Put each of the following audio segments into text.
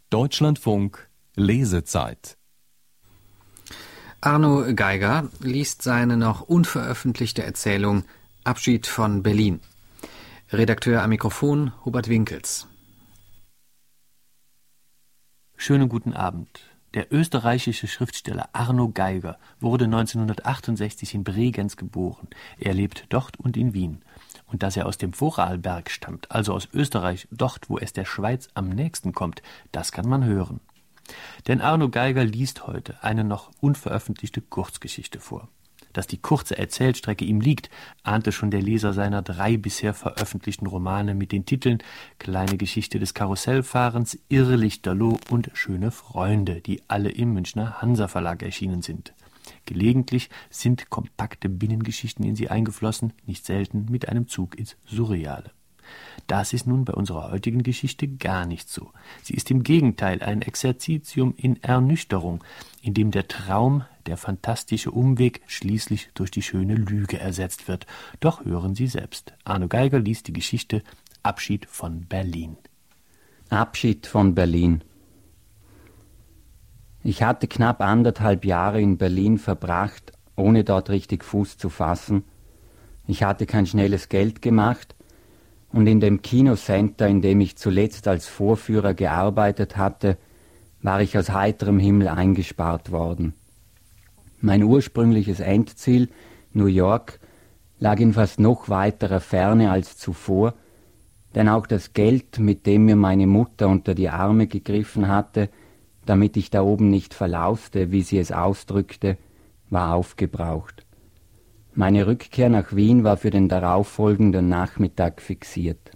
Deutschlandfunk Lesezeit. Arno Geiger liest seine noch unveröffentlichte Erzählung Abschied von Berlin. Redakteur am Mikrofon Hubert Winkels. Schönen guten Abend. Der österreichische Schriftsteller Arno Geiger wurde 1968 in Bregenz geboren. Er lebt dort und in Wien. Und dass er aus dem Vorarlberg stammt, also aus Österreich, dort, wo es der Schweiz am nächsten kommt, das kann man hören. Denn Arno Geiger liest heute eine noch unveröffentlichte Kurzgeschichte vor. Dass die kurze Erzählstrecke ihm liegt, ahnte schon der Leser seiner 3 bisher veröffentlichten Romane mit den Titeln Kleine Geschichte des Karussellfahrens, Irrlichterloh und Schöne Freunde, die alle im Münchner Hansa Verlag erschienen sind. Gelegentlich sind kompakte Binnengeschichten in sie eingeflossen, nicht selten mit einem Zug ins Surreale. Das ist nun bei unserer heutigen Geschichte gar nicht so. Sie ist im Gegenteil ein Exerzitium in Ernüchterung, in dem der Traum, der fantastische Umweg schließlich durch die schöne Lüge ersetzt wird. Doch hören Sie selbst. Arno Geiger liest die Geschichte Abschied von Berlin. Abschied von Berlin. Ich hatte knapp 1,5 Jahre in Berlin verbracht, ohne dort richtig Fuß zu fassen. Ich hatte kein schnelles Geld gemacht, und in dem Kinocenter, in dem ich zuletzt als Vorführer gearbeitet hatte, war ich aus heiterem Himmel eingespart worden. Mein ursprüngliches Endziel, New York, lag in fast noch weiterer Ferne als zuvor, denn auch das Geld, mit dem mir meine Mutter unter die Arme gegriffen hatte, damit ich da oben nicht verlauste, wie sie es ausdrückte, war aufgebraucht. Meine Rückkehr nach Wien war für den darauffolgenden Nachmittag fixiert.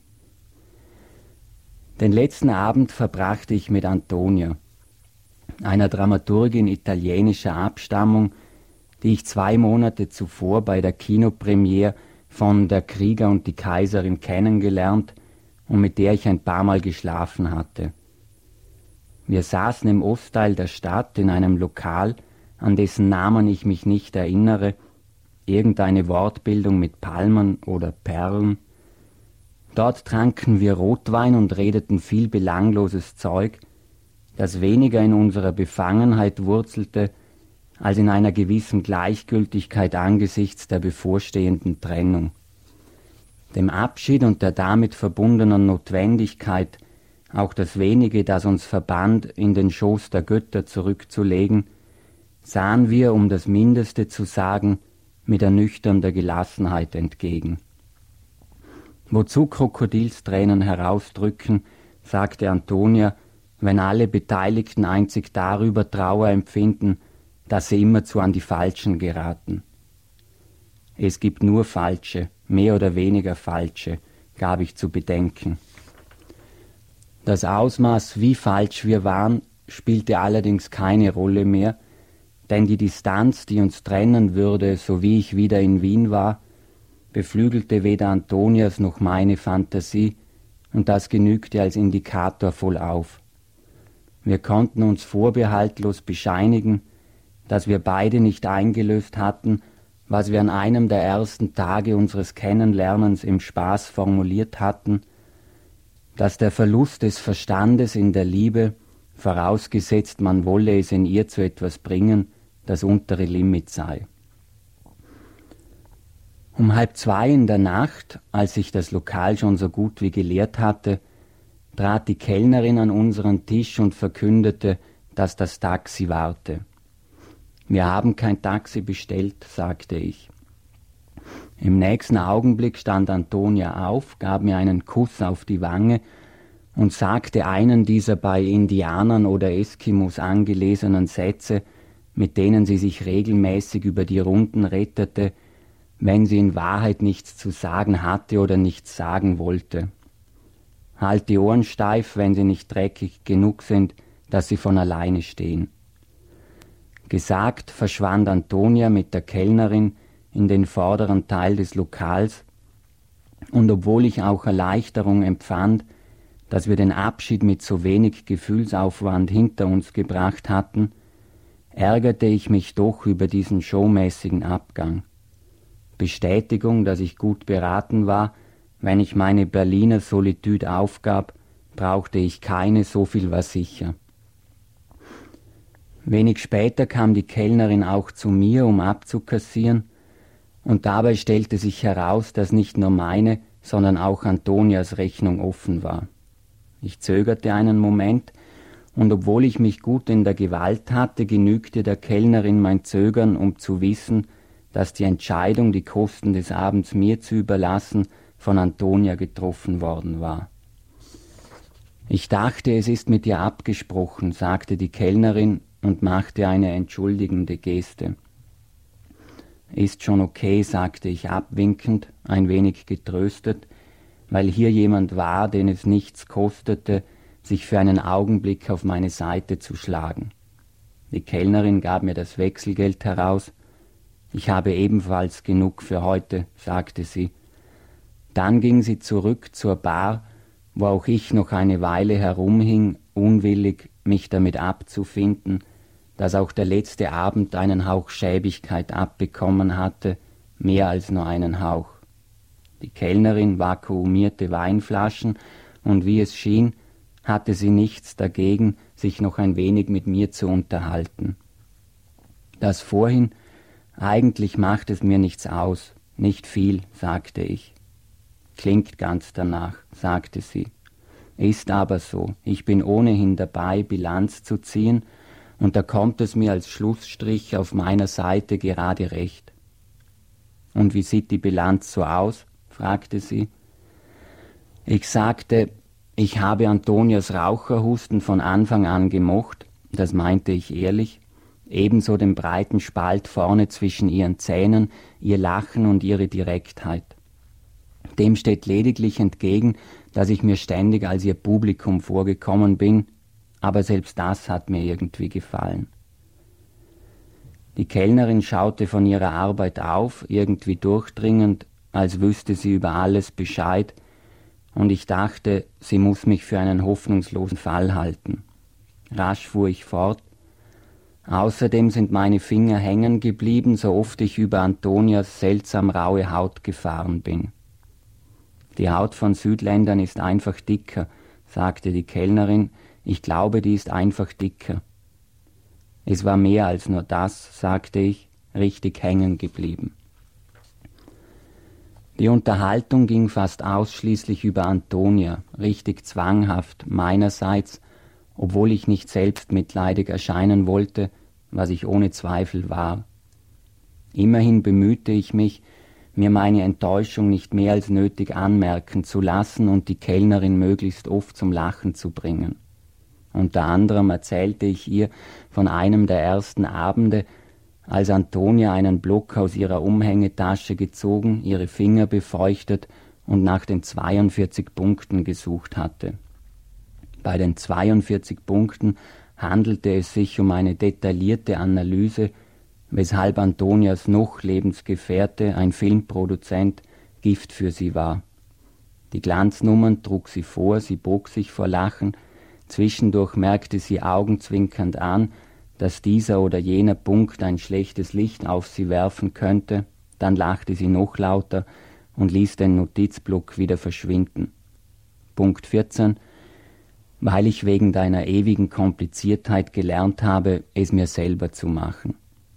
Den letzten Abend verbrachte ich mit Antonia, einer Dramaturgin italienischer Abstammung, die ich 2 Monate zuvor bei der Kinopremiere von Der Krieger und die Kaiserin kennengelernt und mit der ich ein paar Mal geschlafen hatte. Wir saßen im Ostteil der Stadt in einem Lokal, an dessen Namen ich mich nicht erinnere, irgendeine Wortbildung mit Palmen oder Perlen. Dort tranken wir Rotwein und redeten viel belangloses Zeug, das weniger in unserer Befangenheit wurzelte, als in einer gewissen Gleichgültigkeit angesichts der bevorstehenden Trennung. Dem Abschied und der damit verbundenen Notwendigkeit, auch das wenige, das uns verband, in den Schoß der Götter zurückzulegen, sahen wir, um das Mindeste zu sagen, mit ernüchternder Gelassenheit entgegen. Wozu Krokodilstränen herausdrücken, sagte Antonia, wenn alle Beteiligten einzig darüber Trauer empfinden, dass sie immerzu an die Falschen geraten. Es gibt nur Falsche, mehr oder weniger Falsche, gab ich zu bedenken. Das Ausmaß, wie falsch wir waren, spielte allerdings keine Rolle mehr, denn die Distanz, die uns trennen würde, so wie ich wieder in Wien war, beflügelte weder Antonias noch meine Fantasie, und das genügte als Indikator vollauf. Wir konnten uns vorbehaltlos bescheinigen, dass wir beide nicht eingelöst hatten, was wir an einem der ersten Tage unseres Kennenlernens im Spaß formuliert hatten, dass der Verlust des Verstandes in der Liebe, vorausgesetzt man wolle es in ihr zu etwas bringen, das untere Limit sei. Um 1:30 in der Nacht, als sich das Lokal schon so gut wie geleert hatte, trat die Kellnerin an unseren Tisch und verkündete, dass das Taxi warte. »Wir haben kein Taxi bestellt«, sagte ich. Im nächsten Augenblick stand Antonia auf, gab mir einen Kuss auf die Wange und sagte einen dieser bei Indianern oder Eskimos angelesenen Sätze, mit denen sie sich regelmäßig über die Runden rettete, wenn sie in Wahrheit nichts zu sagen hatte oder nichts sagen wollte. Halt die Ohren steif, wenn sie nicht dreckig genug sind, dass sie von alleine stehen. Gesagt verschwand Antonia mit der Kellnerin in den vorderen Teil des Lokals, und obwohl ich auch Erleichterung empfand, dass wir den Abschied mit so wenig Gefühlsaufwand hinter uns gebracht hatten, ärgerte ich mich doch über diesen showmäßigen Abgang. Bestätigung, dass ich gut beraten war, wenn ich meine Berliner Solitude aufgab, brauchte ich keine, so viel war sicher. Wenig später kam die Kellnerin auch zu mir, um abzukassieren, und dabei stellte sich heraus, dass nicht nur meine, sondern auch Antonias Rechnung offen war. Ich zögerte einen Moment, und obwohl ich mich gut in der Gewalt hatte, genügte der Kellnerin mein Zögern, um zu wissen, dass die Entscheidung, die Kosten des Abends mir zu überlassen, von Antonia getroffen worden war. »Ich dachte, es ist mit ihr abgesprochen«, sagte die Kellnerin und machte eine entschuldigende Geste. »Ist schon okay«, sagte ich abwinkend, ein wenig getröstet, weil hier jemand war, den es nichts kostete, sich für einen Augenblick auf meine Seite zu schlagen. Die Kellnerin gab mir das Wechselgeld heraus. »Ich habe ebenfalls genug für heute«, sagte sie. Dann ging sie zurück zur Bar, wo auch ich noch eine Weile herumhing, unwillig, mich damit abzufinden, dass auch der letzte Abend einen Hauch Schäbigkeit abbekommen hatte, mehr als nur einen Hauch. Die Kellnerin vakuumierte Weinflaschen, und wie es schien, hatte sie nichts dagegen, sich noch ein wenig mit mir zu unterhalten. Das vorhin, eigentlich macht es mir nichts aus, nicht viel, sagte ich. Klingt ganz danach, sagte sie. Ist aber so, ich bin ohnehin dabei, Bilanz zu ziehen, und da kommt es mir als Schlussstrich auf meiner Seite gerade recht. Und wie sieht die Bilanz so aus? Fragte sie. Ich sagte, ich habe Antonias Raucherhusten von Anfang an gemocht, das meinte ich ehrlich, ebenso den breiten Spalt vorne zwischen ihren Zähnen, ihr Lachen und ihre Direktheit. Dem steht lediglich entgegen, dass ich mir ständig als ihr Publikum vorgekommen bin, aber selbst das hat mir irgendwie gefallen. Die Kellnerin schaute von ihrer Arbeit auf, irgendwie durchdringend, als wüsste sie über alles Bescheid, und ich dachte, sie muss mich für einen hoffnungslosen Fall halten. Rasch fuhr ich fort. Außerdem sind meine Finger hängen geblieben, so oft ich über Antonias seltsam raue Haut gefahren bin. Die Haut von Südländern ist einfach dicker, sagte die Kellnerin. Ich glaube, die ist einfach dicker. Es war mehr als nur das, sagte ich, richtig hängen geblieben. Die Unterhaltung ging fast ausschließlich über Antonia, richtig zwanghaft meinerseits, obwohl ich nicht selbstmitleidig erscheinen wollte, was ich ohne Zweifel war. Immerhin bemühte ich mich, mir meine Enttäuschung nicht mehr als nötig anmerken zu lassen und die Kellnerin möglichst oft zum Lachen zu bringen. Unter anderem erzählte ich ihr von einem der ersten Abende, als Antonia einen Block aus ihrer Umhängetasche gezogen, ihre Finger befeuchtet und nach den 42 Punkten gesucht hatte. Bei den 42 Punkten handelte es sich um eine detaillierte Analyse, weshalb Antonias noch Lebensgefährte, ein Filmproduzent, Gift für sie war. Die Glanznummern trug sie vor, sie bog sich vor Lachen, zwischendurch merkte sie augenzwinkernd an, dass dieser oder jener Punkt ein schlechtes Licht auf sie werfen könnte, dann lachte sie noch lauter und ließ den Notizblock wieder verschwinden. Punkt 14. Weil ich wegen deiner ewigen Kompliziertheit gelernt habe, es mir selber zu machen.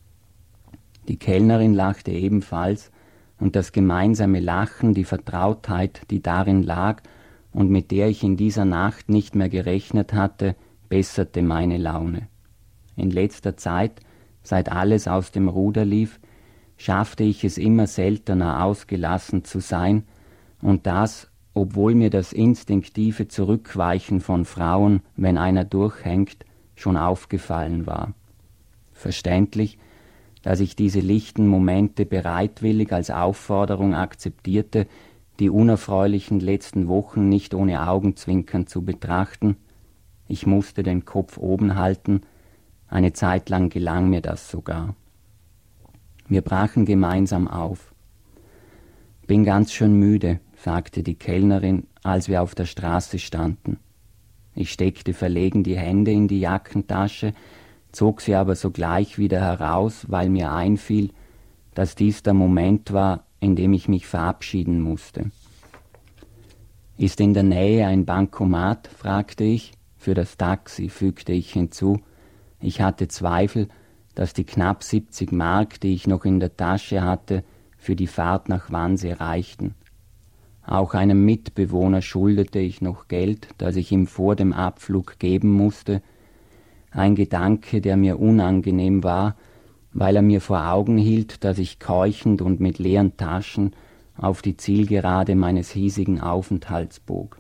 Die Kellnerin lachte ebenfalls, und das gemeinsame Lachen, die Vertrautheit, die darin lag und mit der ich in dieser Nacht nicht mehr gerechnet hatte, besserte meine Laune. In letzter Zeit, seit alles aus dem Ruder lief, schaffte ich es immer seltener ausgelassen zu sein, und das, obwohl mir das instinktive Zurückweichen von Frauen, wenn einer durchhängt, schon aufgefallen war. Verständlich, dass ich diese lichten Momente bereitwillig als Aufforderung akzeptierte, die unerfreulichen letzten Wochen nicht ohne Augenzwinkern zu betrachten. Ich musste den Kopf oben halten, eine Zeit lang gelang mir das sogar. Wir brachen gemeinsam auf. »Bin ganz schön müde«, sagte die Kellnerin, als wir auf der Straße standen. Ich steckte verlegen die Hände in die Jackentasche, zog sie aber sogleich wieder heraus, weil mir einfiel, dass dies der Moment war, in dem ich mich verabschieden musste. »Ist in der Nähe ein Bankomat?« fragte ich. »Für das Taxi«, fügte ich hinzu. Ich hatte Zweifel, dass die knapp 70 Mark, die ich noch in der Tasche hatte, für die Fahrt nach Wannsee reichten. Auch einem Mitbewohner schuldete ich noch Geld, das ich ihm vor dem Abflug geben musste, ein Gedanke, der mir unangenehm war, weil er mir vor Augen hielt, dass ich keuchend und mit leeren Taschen auf die Zielgerade meines hiesigen Aufenthalts bog.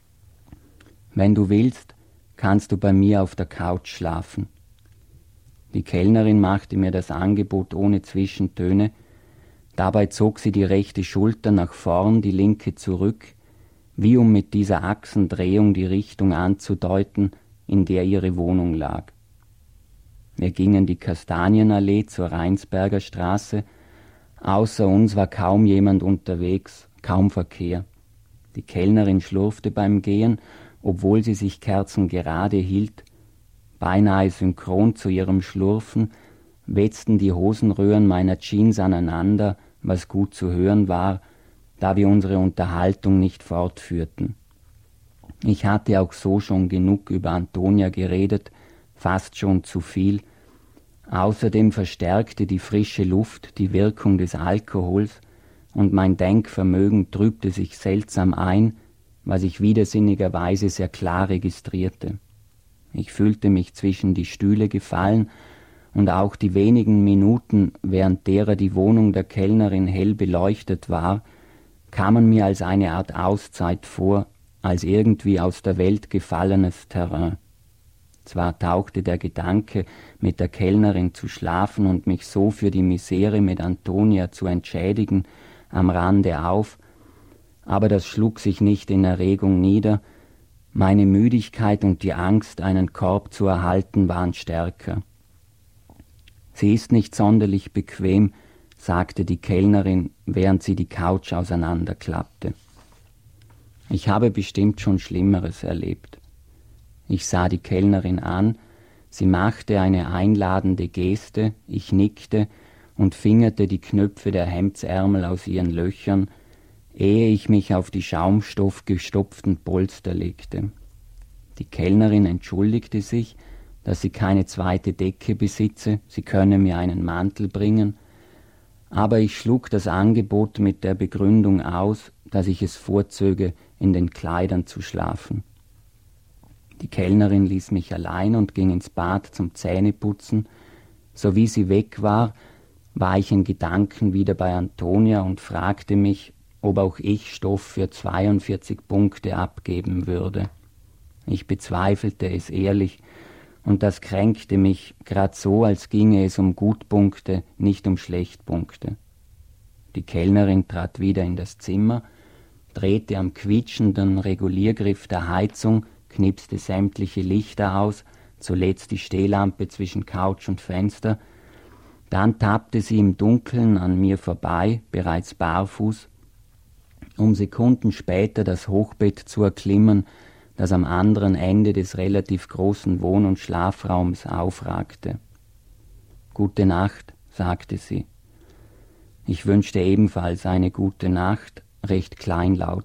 »Wenn du willst, kannst du bei mir auf der Couch schlafen.« Die Kellnerin machte mir das Angebot ohne Zwischentöne. Dabei zog sie die rechte Schulter nach vorn, die linke zurück, wie um mit dieser Achsendrehung die Richtung anzudeuten, in der ihre Wohnung lag. Wir gingen die Kastanienallee zur Rheinsberger Straße. Außer uns war kaum jemand unterwegs, kaum Verkehr. Die Kellnerin schlurfte beim Gehen, obwohl sie sich kerzengerade hielt. Beinahe synchron zu ihrem Schlurfen wetzten die Hosenröhren meiner Jeans aneinander, was gut zu hören war, da wir unsere Unterhaltung nicht fortführten. Ich hatte auch so schon genug über Antonia geredet, fast schon zu viel. Außerdem verstärkte die frische Luft die Wirkung des Alkohols und mein Denkvermögen trübte sich seltsam ein, was ich widersinnigerweise sehr klar registrierte. Ich fühlte mich zwischen die Stühle gefallen und auch die wenigen Minuten, während derer die Wohnung der Kellnerin hell beleuchtet war, kamen mir als eine Art Auszeit vor, als irgendwie aus der Welt gefallenes Terrain. Zwar tauchte der Gedanke, mit der Kellnerin zu schlafen und mich so für die Misere mit Antonia zu entschädigen, am Rande auf, aber das schlug sich nicht in Erregung nieder. Meine Müdigkeit und die Angst, einen Korb zu erhalten, waren stärker. »Sie ist nicht sonderlich bequem«, sagte die Kellnerin, während sie die Couch auseinanderklappte. Ich habe bestimmt schon Schlimmeres erlebt. Ich sah die Kellnerin an, sie machte eine einladende Geste, ich nickte und fingerte die Knöpfe der Hemdsärmel aus ihren Löchern, ehe ich mich auf die schaumstoffgestopften Polster legte. Die Kellnerin entschuldigte sich, dass sie keine zweite Decke besitze, sie könne mir einen Mantel bringen, aber ich schlug das Angebot mit der Begründung aus, dass ich es vorzöge, in den Kleidern zu schlafen. Die Kellnerin ließ mich allein und ging ins Bad zum Zähneputzen. So wie sie weg war, war ich in Gedanken wieder bei Antonia und fragte mich, ob auch ich Stoff für 42 Punkte abgeben würde. Ich bezweifelte es ehrlich, und das kränkte mich, grad so, als ginge es um Gutpunkte, nicht um Schlechtpunkte. Die Kellnerin trat wieder in das Zimmer, drehte am quietschenden Reguliergriff der Heizung, knipste sämtliche Lichter aus, zuletzt die Stehlampe zwischen Couch und Fenster. Dann tappte sie im Dunkeln an mir vorbei, bereits barfuß, um Sekunden später das Hochbett zu erklimmen, das am anderen Ende des relativ großen Wohn- und Schlafraums aufragte. »Gute Nacht«, sagte sie. Ich wünschte ebenfalls eine gute Nacht, recht kleinlaut.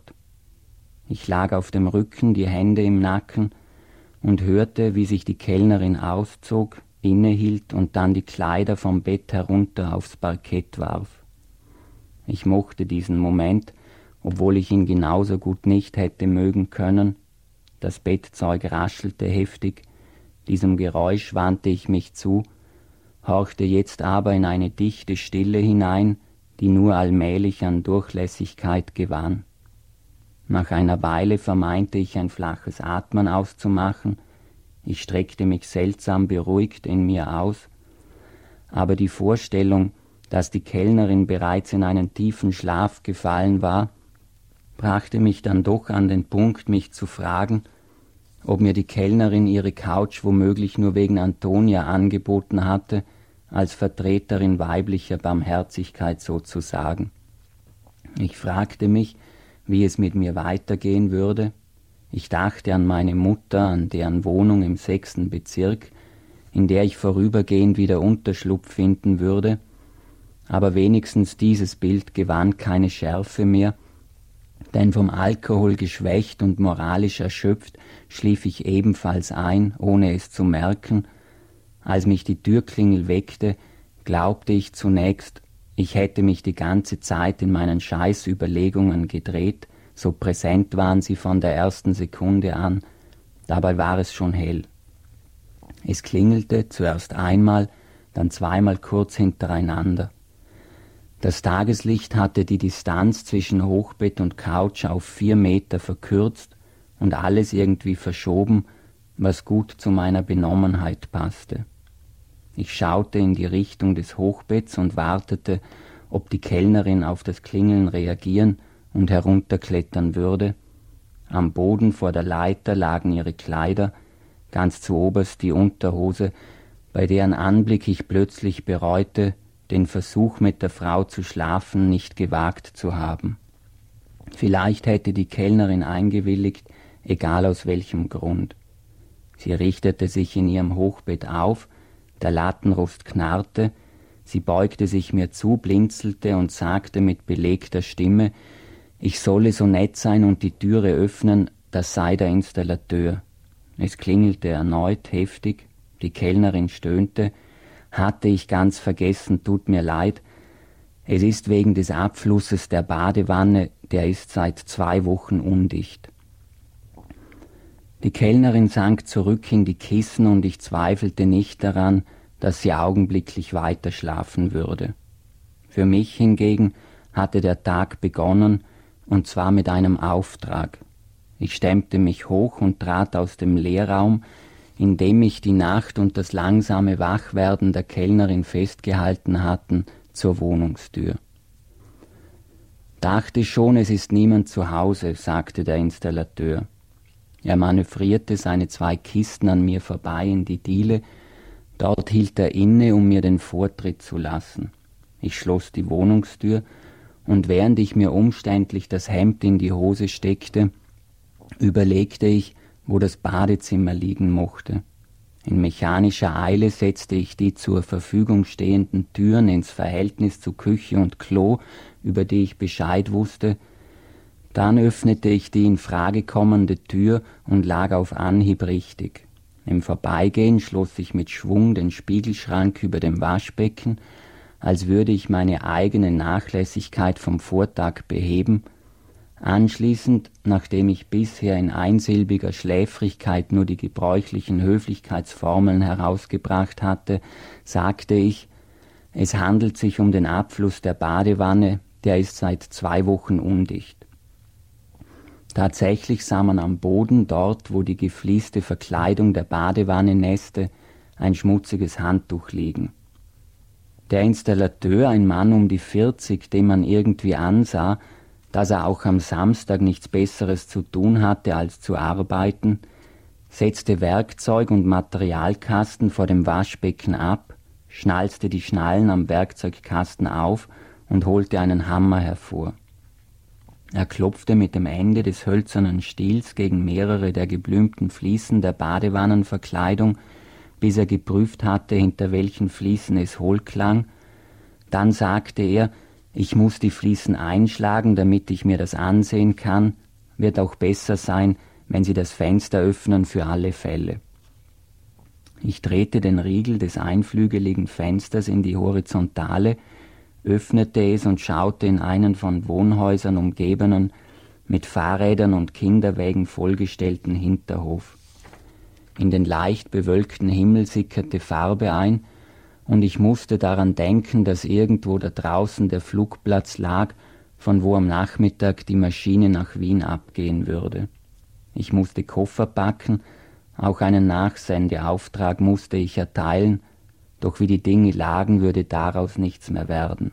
Ich lag auf dem Rücken, die Hände im Nacken und hörte, wie sich die Kellnerin auszog, innehielt und dann die Kleider vom Bett herunter aufs Parkett warf. Ich mochte diesen Moment, obwohl ich ihn genauso gut nicht hätte mögen können. Das Bettzeug raschelte heftig, diesem Geräusch wandte ich mich zu, horchte jetzt aber in eine dichte Stille hinein, die nur allmählich an Durchlässigkeit gewann. Nach einer Weile vermeinte ich ein flaches Atmen auszumachen, ich streckte mich seltsam beruhigt in mir aus, aber die Vorstellung, dass die Kellnerin bereits in einen tiefen Schlaf gefallen war, brachte mich dann doch an den Punkt, mich zu fragen, ob mir die Kellnerin ihre Couch womöglich nur wegen Antonia angeboten hatte, als Vertreterin weiblicher Barmherzigkeit sozusagen. Ich fragte mich, wie es mit mir weitergehen würde. Ich dachte an meine Mutter, an deren Wohnung im 6. Bezirk, in der ich vorübergehend wieder Unterschlupf finden würde, aber wenigstens dieses Bild gewann keine Schärfe mehr, denn vom Alkohol geschwächt und moralisch erschöpft schlief ich ebenfalls ein, ohne es zu merken, Als mich die Türklingel weckte, glaubte ich zunächst, ich hätte mich die ganze Zeit in meinen Scheißüberlegungen gedreht, so präsent waren sie von der ersten Sekunde an, dabei war es schon hell. Es klingelte zuerst einmal, dann zweimal kurz hintereinander. Das Tageslicht hatte die Distanz zwischen Hochbett und Couch auf 4 Meter verkürzt und alles irgendwie verschoben, was gut zu meiner Benommenheit passte. Ich schaute in die Richtung des Hochbetts und wartete, ob die Kellnerin auf das Klingeln reagieren und herunterklettern würde. Am Boden vor der Leiter lagen ihre Kleider, ganz zuoberst die Unterhose, bei deren Anblick ich plötzlich bereute, den Versuch mit der Frau zu schlafen nicht gewagt zu haben. Vielleicht hätte die Kellnerin eingewilligt, egal aus welchem Grund. Sie richtete sich in ihrem Hochbett auf, der Lattenrost knarrte, sie beugte sich mir zu, blinzelte und sagte mit belegter Stimme, ich solle so nett sein und die Türe öffnen, das sei der Installateur. Es klingelte erneut heftig, die Kellnerin stöhnte, hatte ich ganz vergessen, tut mir leid, es ist wegen des Abflusses der Badewanne, der ist seit 2 Wochen undicht. Die Kellnerin sank zurück in die Kissen und ich zweifelte nicht daran, dass sie augenblicklich weiter schlafen würde. Für mich hingegen hatte der Tag begonnen, und zwar mit einem Auftrag. Ich stemmte mich hoch und trat aus dem Leerraum, in dem mich die Nacht und das langsame Wachwerden der Kellnerin festgehalten hatten, zur Wohnungstür. Dachte schon, es ist niemand zu Hause, sagte der Installateur. Er manövrierte seine 2 Kisten an mir vorbei in die Diele, dort hielt er inne, um mir den Vortritt zu lassen. Ich schloss die Wohnungstür, und während ich mir umständlich das Hemd in die Hose steckte, überlegte ich, wo das Badezimmer liegen mochte. In mechanischer Eile setzte ich die zur Verfügung stehenden Türen ins Verhältnis zu Küche und Klo, über die ich Bescheid wusste. Dann öffnete ich die in Frage kommende Tür und lag auf Anhieb richtig. Im Vorbeigehen schloss ich mit Schwung den Spiegelschrank über dem Waschbecken, als würde ich meine eigene Nachlässigkeit vom Vortag beheben. Anschließend, nachdem ich bisher in einsilbiger Schläfrigkeit nur die gebräuchlichen Höflichkeitsformeln herausgebracht hatte, sagte ich, es handelt sich um den Abfluss der Badewanne, der ist seit 2 Wochen undicht. Tatsächlich sah man am Boden, dort wo die geflieste Verkleidung der Badewanne nässte, ein schmutziges Handtuch liegen. Der Installateur, ein Mann um die 40, dem man irgendwie ansah, dass er auch am Samstag nichts Besseres zu tun hatte, als zu arbeiten, setzte Werkzeug und Materialkasten vor dem Waschbecken ab, schnalzte die Schnallen am Werkzeugkasten auf und holte einen Hammer hervor. Er klopfte mit dem Ende des hölzernen Stiels gegen mehrere der geblümten Fliesen der Badewannenverkleidung, bis er geprüft hatte, hinter welchen Fliesen es hohl klang. Dann sagte er, ich muss die Fliesen einschlagen, damit ich mir das ansehen kann, wird auch besser sein, wenn Sie das Fenster öffnen für alle Fälle. Ich drehte den Riegel des einflügeligen Fensters in die Horizontale, öffnete es und schaute in einen von Wohnhäusern umgebenen, mit Fahrrädern und Kinderwägen vollgestellten Hinterhof. In den leicht bewölkten Himmel sickerte Farbe ein, und ich musste daran denken, dass irgendwo da draußen der Flugplatz lag, von wo am Nachmittag die Maschine nach Wien abgehen würde. Ich musste Koffer packen, auch einen Nachsendeauftrag musste ich erteilen, doch wie die Dinge lagen, würde daraus nichts mehr werden.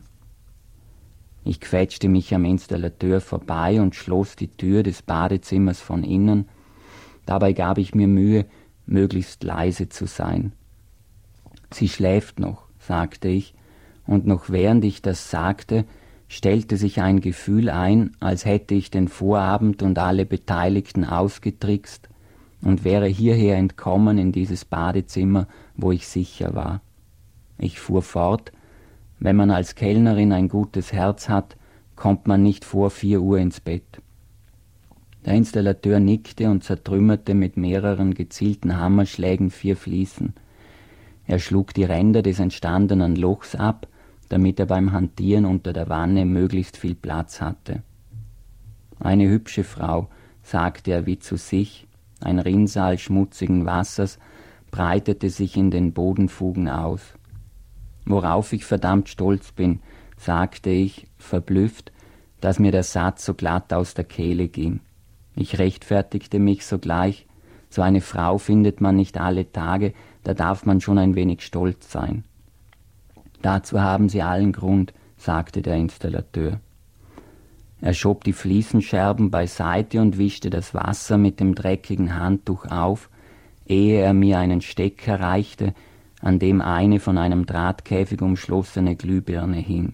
Ich quetschte mich am Installateur vorbei und schloss die Tür des Badezimmers von innen. Dabei gab ich mir Mühe, möglichst leise zu sein. »Sie schläft noch«, sagte ich, und noch während ich das sagte, stellte sich ein Gefühl ein, als hätte ich den Vorabend und alle Beteiligten ausgetrickst und wäre hierher entkommen in dieses Badezimmer, wo ich sicher war. Ich fuhr fort, wenn man als Kellnerin ein gutes Herz hat, kommt man nicht vor 4 Uhr ins Bett. Der Installateur nickte und zertrümmerte mit mehreren gezielten Hammerschlägen 4 Fliesen. Er schlug die Ränder des entstandenen Lochs ab, damit er beim Hantieren unter der Wanne möglichst viel Platz hatte. »Eine hübsche Frau«, sagte er wie zu sich, ein Rinnsal schmutzigen Wassers breitete sich in den Bodenfugen aus. »Worauf ich verdammt stolz bin«, sagte ich, verblüfft, dass mir der Satz so glatt aus der Kehle ging. Ich rechtfertigte mich sogleich, so eine Frau findet man nicht alle Tage, da darf man schon ein wenig stolz sein. »Dazu haben Sie allen Grund«, sagte der Installateur. Er schob die Fliesenscherben beiseite und wischte das Wasser mit dem dreckigen Handtuch auf, ehe er mir einen Stecker reichte, an dem eine von einem Drahtkäfig umschlossene Glühbirne hing.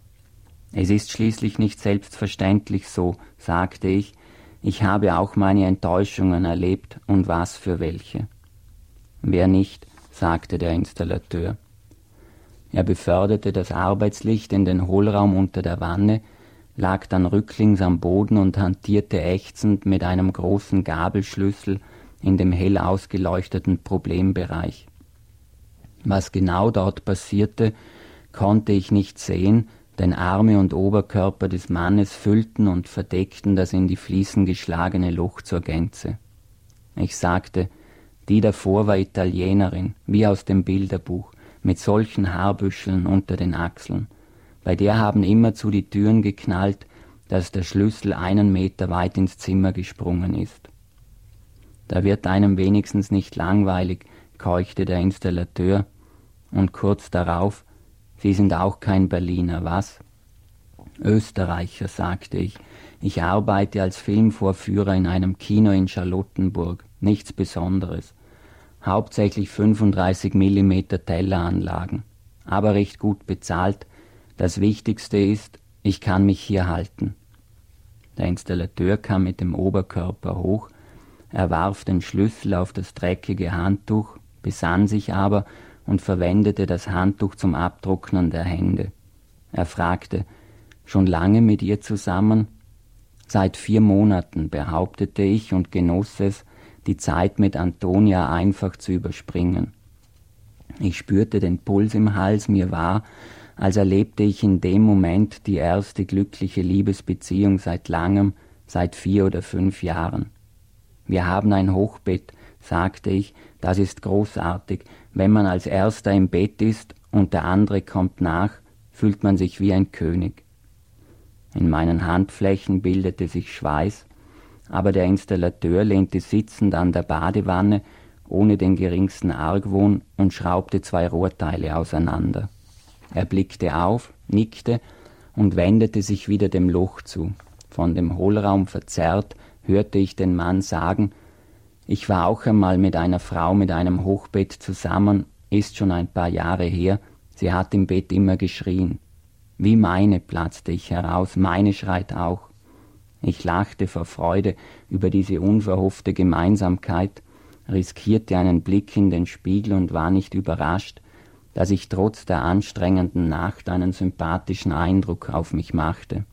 »Es ist schließlich nicht selbstverständlich so«, sagte ich, »ich habe auch meine Enttäuschungen erlebt, und was für welche.« »Wer nicht«, sagte der Installateur. Er beförderte das Arbeitslicht in den Hohlraum unter der Wanne, lag dann rücklings am Boden und hantierte ächzend mit einem großen Gabelschlüssel in dem hell ausgeleuchteten Problembereich. Was genau dort passierte, konnte ich nicht sehen, denn Arme und Oberkörper des Mannes füllten und verdeckten das in die Fliesen geschlagene Loch zur Gänze. Ich sagte, die davor war Italienerin, wie aus dem Bilderbuch, mit solchen Haarbüscheln unter den Achseln. Bei der haben immerzu die Türen geknallt, dass der Schlüssel 1 Meter weit ins Zimmer gesprungen ist. »Da wird einem wenigstens nicht langweilig«, keuchte der Installateur, und kurz darauf, »Sie sind auch kein Berliner, was?« »Österreicher«, sagte ich. »Ich arbeite als Filmvorführer in einem Kino in Charlottenburg. Nichts Besonderes. Hauptsächlich 35 mm Telleranlagen. Aber recht gut bezahlt. Das Wichtigste ist, ich kann mich hier halten.« Der Installateur kam mit dem Oberkörper hoch. Er warf den Schlüssel auf das dreckige Handtuch, besann sich aber und verwendete das Handtuch zum Abtrocknen der Hände. Er fragte, »Schon lange mit ihr zusammen?« »Seit 4 Monaten«, behauptete ich und genoss es, die Zeit mit Antonia einfach zu überspringen. Ich spürte den Puls im Hals, mir war, als erlebte ich in dem Moment die erste glückliche Liebesbeziehung seit langem, seit 4 oder 5 Jahren. »Wir haben ein Hochbett«, sagte ich, »das ist großartig. Wenn man als Erster im Bett ist und der andere kommt nach, fühlt man sich wie ein König.« In meinen Handflächen bildete sich Schweiß, aber der Installateur lehnte sitzend an der Badewanne, ohne den geringsten Argwohn, und schraubte 2 Rohrteile auseinander. Er blickte auf, nickte und wendete sich wieder dem Loch zu. Von dem Hohlraum verzerrt hörte ich den Mann sagen, »Ich war auch einmal mit einer Frau mit einem Hochbett zusammen, ist schon ein paar Jahre her, sie hat im Bett immer geschrien.« »Wie meine«, platzte ich heraus, »meine schreit auch.« Ich lachte vor Freude über diese unverhoffte Gemeinsamkeit, riskierte einen Blick in den Spiegel und war nicht überrascht, dass ich trotz der anstrengenden Nacht einen sympathischen Eindruck auf mich machte.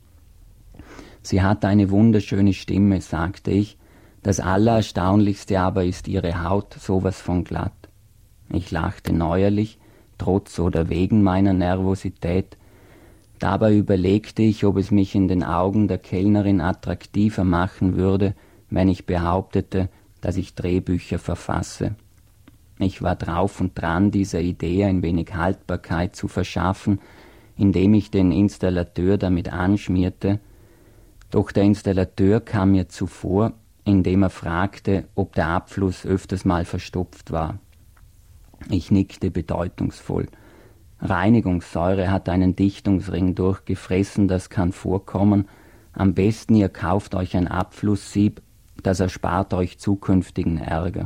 »Sie hat eine wunderschöne Stimme«, sagte ich, »das Allererstaunlichste aber ist ihre Haut sowas von glatt.« Ich lachte neuerlich, trotz oder wegen meiner Nervosität. Dabei überlegte ich, ob es mich in den Augen der Kellnerin attraktiver machen würde, wenn ich behauptete, dass ich Drehbücher verfasse. Ich war drauf und dran, dieser Idee ein wenig Haltbarkeit zu verschaffen, indem ich den Installateur damit anschmierte, doch der Installateur kam mir zuvor, indem er fragte, ob der Abfluss öfters mal verstopft war. Ich nickte bedeutungsvoll. »Reinigungssäure hat einen Dichtungsring durchgefressen, das kann vorkommen. Am besten ihr kauft euch ein Abflusssieb, das erspart euch zukünftigen Ärger.«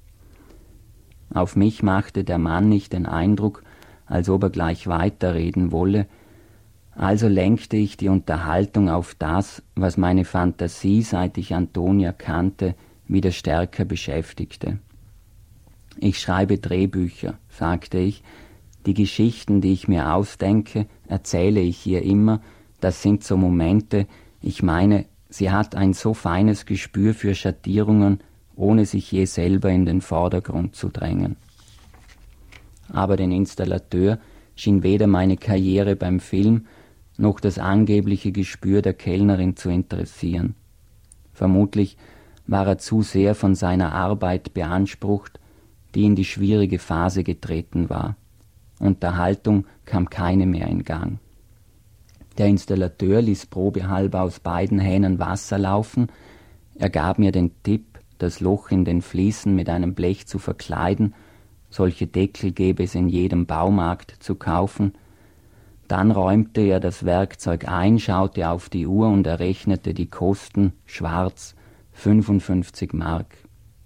Auf mich machte der Mann nicht den Eindruck, als ob er gleich weiterreden wolle, also lenkte ich die Unterhaltung auf das, was meine Fantasie, seit ich Antonia kannte, wieder stärker beschäftigte. »Ich schreibe Drehbücher«, sagte ich, »die Geschichten, die ich mir ausdenke, erzähle ich ihr immer, das sind so Momente, ich meine, sie hat ein so feines Gespür für Schattierungen, ohne sich je selber in den Vordergrund zu drängen.« aber den Installateur schien weder meine Karriere beim Film noch das angebliche Gespür der Kellnerin zu interessieren. Vermutlich war er zu sehr von seiner Arbeit beansprucht, die in die schwierige Phase getreten war. Unterhaltung kam keine mehr in Gang. Der Installateur ließ probehalber aus beiden Hähnen Wasser laufen. Er gab mir den Tipp, das Loch in den Fliesen mit einem Blech zu verkleiden. Solche Deckel gäbe es in jedem Baumarkt zu kaufen. Dann räumte er das Werkzeug ein, schaute auf die Uhr und errechnete die Kosten, schwarz, 55 Mark.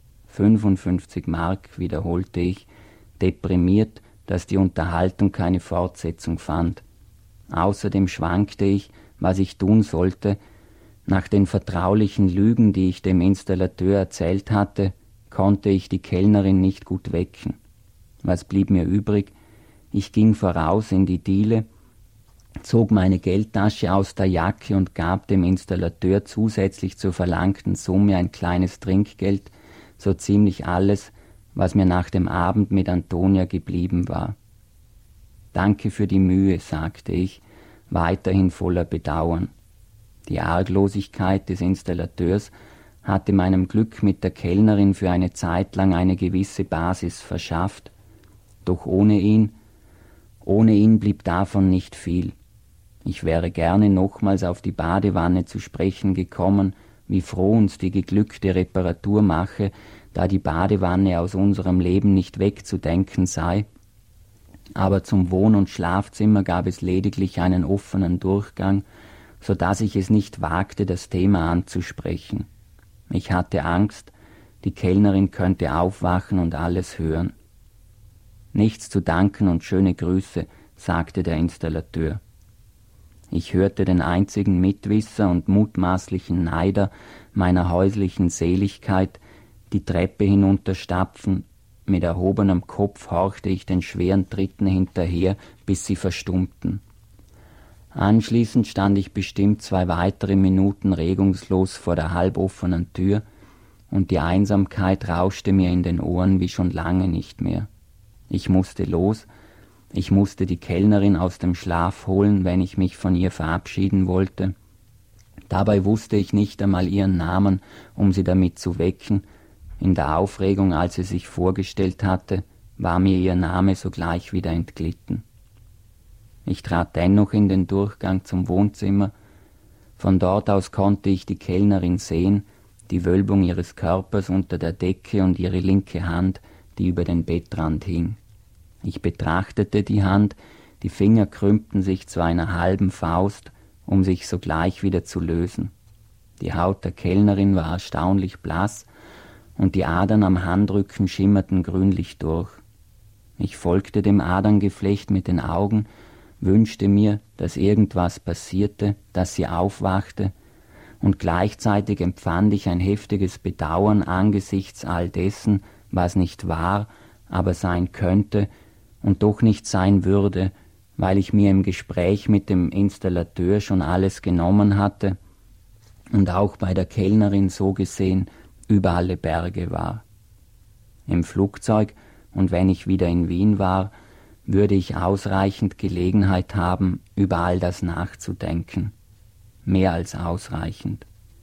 55 Mark, wiederholte ich, deprimiert, dass die Unterhaltung keine Fortsetzung fand. Außerdem schwankte ich, was ich tun sollte. Nach den vertraulichen Lügen, die ich dem Installateur erzählt hatte, konnte ich die Kellnerin nicht gut wecken. Was blieb mir übrig? Ich ging voraus in die Diele, zog meine Geldtasche aus der Jacke und gab dem Installateur zusätzlich zur verlangten Summe ein kleines Trinkgeld, so ziemlich alles, was mir nach dem Abend mit Antonia geblieben war. »Danke für die Mühe«, sagte ich, weiterhin voller Bedauern. Die Arglosigkeit des Installateurs hatte meinem Glück mit der Kellnerin für eine Zeit lang eine gewisse Basis verschafft, doch ohne ihn blieb davon nicht viel. Ich wäre gerne nochmals auf die Badewanne zu sprechen gekommen, wie froh uns die geglückte Reparatur mache, da die Badewanne aus unserem Leben nicht wegzudenken sei. Aber zum Wohn- und Schlafzimmer gab es lediglich einen offenen Durchgang, so dass ich es nicht wagte, das Thema anzusprechen. Ich hatte Angst, die Kellnerin könnte aufwachen und alles hören. »Nichts zu danken und schöne Grüße«, sagte der Installateur. Ich hörte den einzigen Mitwisser und mutmaßlichen Neider meiner häuslichen Seligkeit die Treppe hinunterstapfen. Mit erhobenem Kopf horchte ich den schweren Tritten hinterher, bis sie verstummten. Anschließend stand ich bestimmt 2 weitere Minuten regungslos vor der halboffenen Tür, und die Einsamkeit rauschte mir in den Ohren wie schon lange nicht mehr. Ich musste los, ich musste die Kellnerin aus dem Schlaf holen, wenn ich mich von ihr verabschieden wollte. Dabei wusste ich nicht einmal ihren Namen, um sie damit zu wecken. In der Aufregung, als sie sich vorgestellt hatte, war mir ihr Name sogleich wieder entglitten. Ich trat dennoch in den Durchgang zum Wohnzimmer. Von dort aus konnte ich die Kellnerin sehen, die Wölbung ihres Körpers unter der Decke und ihre linke Hand, die über den Bettrand hing. Ich betrachtete die Hand, die Finger krümmten sich zu einer halben Faust, um sich sogleich wieder zu lösen. Die Haut der Kellnerin war erstaunlich blass, und die Adern am Handrücken schimmerten grünlich durch. Ich folgte dem Aderngeflecht mit den Augen, wünschte mir, dass irgendwas passierte, dass sie aufwachte, und gleichzeitig empfand ich ein heftiges Bedauern angesichts all dessen, was nicht war, aber sein könnte und doch nicht sein würde, weil ich mir im Gespräch mit dem Installateur schon alles genommen hatte und auch bei der Kellnerin so gesehen über alle Berge war. Im Flugzeug, und wenn ich wieder in Wien war, würde ich ausreichend Gelegenheit haben, über all das nachzudenken. Mehr als ausreichend.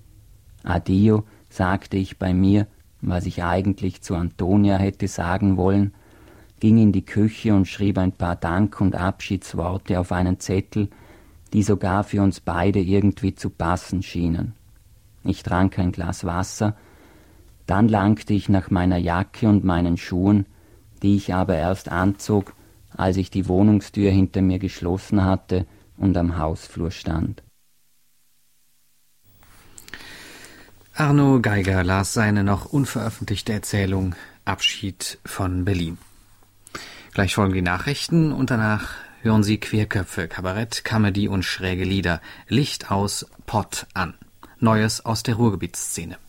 Addio, sagte ich bei mir, was ich eigentlich zu Antonia hätte sagen wollen, ging in die Küche und schrieb ein paar Dank- und Abschiedsworte auf einen Zettel, die sogar für uns beide irgendwie zu passen schienen. Ich trank ein Glas Wasser, dann langte ich nach meiner Jacke und meinen Schuhen, die ich aber erst anzog, als ich die Wohnungstür hinter mir geschlossen hatte und am Hausflur stand. Arno Geiger las seine noch unveröffentlichte Erzählung »Abschied von Berlin«. Gleich folgen die Nachrichten und danach hören Sie Querköpfe, Kabarett, Comedy und schräge Lieder, Licht aus, Pott an. Neues aus der Ruhrgebietsszene.